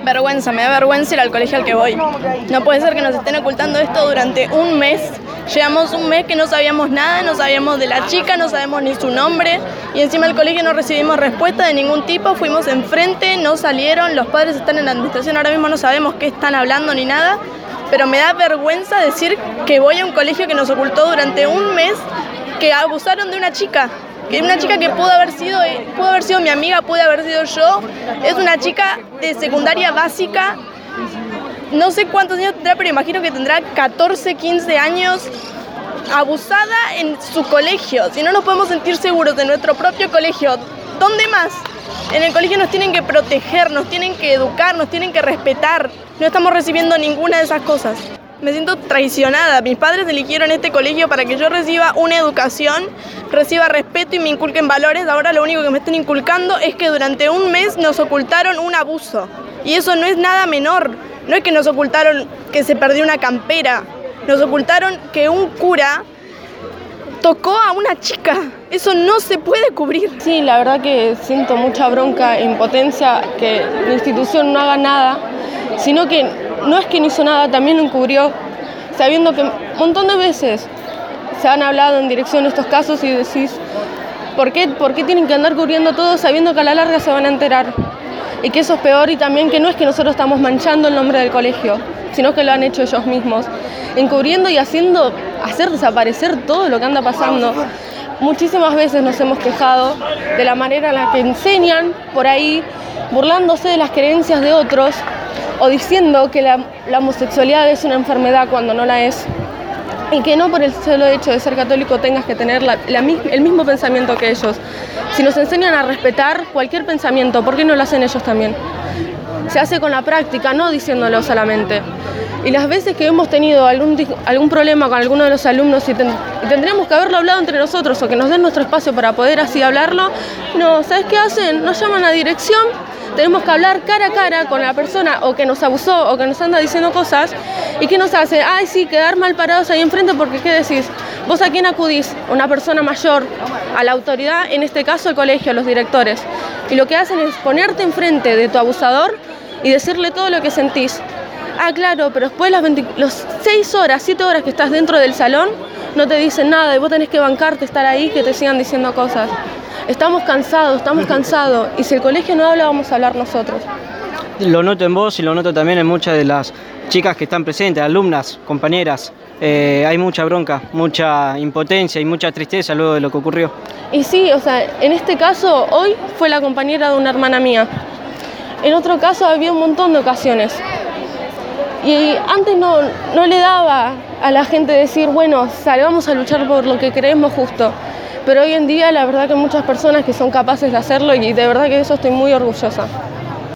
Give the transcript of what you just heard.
Vergüenza, me da vergüenza ir al colegio al que voy. No puede ser que nos estén ocultando esto durante un mes. Llevamos un mes que no sabíamos nada, no sabíamos de la chica, no sabemos ni su nombre. Y encima del colegio no recibimos respuesta de ningún tipo. Fuimos enfrente, no salieron, los padres están en la administración, ahora mismo no sabemos qué están hablando ni nada. Pero me da vergüenza decir que voy a un colegio que nos ocultó durante un mes, que abusaron de una chica. Que una chica que pudo haber sido mi amiga, pudo haber sido yo. Es una chica de secundaria básica. No sé cuántos años tendrá, pero imagino que tendrá 14, 15 años. Abusada en su colegio. Si no nos podemos sentir seguros de nuestro propio colegio, ¿dónde más? En el colegio nos tienen que proteger, nos tienen que educar, nos tienen que respetar. No estamos recibiendo ninguna de esas cosas. Me siento traicionada. Mis padres eligieron este colegio para que yo reciba una educación, reciba respeto y me inculquen valores. Ahora lo único que me están inculcando es que durante un mes nos ocultaron un abuso. Y eso no es nada menor. No es que nos ocultaron que se perdió una campera. Nos ocultaron que un cura tocó a una chica. Eso no se puede cubrir. Sí, la verdad que siento mucha bronca e impotencia que la institución no haga nada, sino que no es que no hizo nada, también lo encubrió, sabiendo que un montón de veces se han hablado en dirección de estos casos y decís, ¿por qué tienen que andar cubriendo todo sabiendo que a la larga se van a enterar? Y que eso es peor, y también que no es que nosotros estamos manchando el nombre del colegio, sino que lo han hecho ellos mismos, encubriendo y hacer desaparecer todo lo que anda pasando. Muchísimas veces nos hemos quejado de la manera en la que enseñan por ahí, burlándose de las creencias de otros, o diciendo que la homosexualidad es una enfermedad cuando no la es, y que no por el solo hecho de ser católico tengas que tener el mismo pensamiento que ellos. Si nos enseñan a respetar cualquier pensamiento, ¿por qué no lo hacen ellos también? Se hace con la práctica, no diciéndolo solamente. Y las veces que hemos tenido algún problema con alguno de los alumnos y tendríamos que haberlo hablado entre nosotros, o que nos den nuestro espacio para poder así hablarlo, no, ¿sabes qué hacen? Nos llaman a dirección. Tenemos que hablar cara a cara con la persona o que nos abusó o que nos anda diciendo cosas. ¿Y qué nos hace? Ay, sí, quedar mal parados ahí enfrente, porque ¿qué decís? ¿Vos a quién acudís? Una persona mayor, a la autoridad, en este caso el colegio, a los directores. Y lo que hacen es ponerte enfrente de tu abusador y decirle todo lo que sentís. Ah, claro, pero después las 6 horas, 7 horas que estás dentro del salón, no te dicen nada y vos tenés que bancarte, estar ahí, que te sigan diciendo cosas. Estamos cansados, y si el colegio no habla, vamos a hablar nosotros. Lo noto en vos y lo noto también en muchas de las chicas que están presentes, alumnas, compañeras. Hay mucha bronca, mucha impotencia y mucha tristeza luego de lo que ocurrió. Y sí, o sea, en este caso, hoy fue la compañera de una hermana mía. En otro caso había un montón de ocasiones. Y antes no le daba a la gente decir, bueno, salgamos a luchar por lo que creemos justo. Pero hoy en día la verdad que hay muchas personas que son capaces de hacerlo y de verdad que de eso estoy muy orgullosa.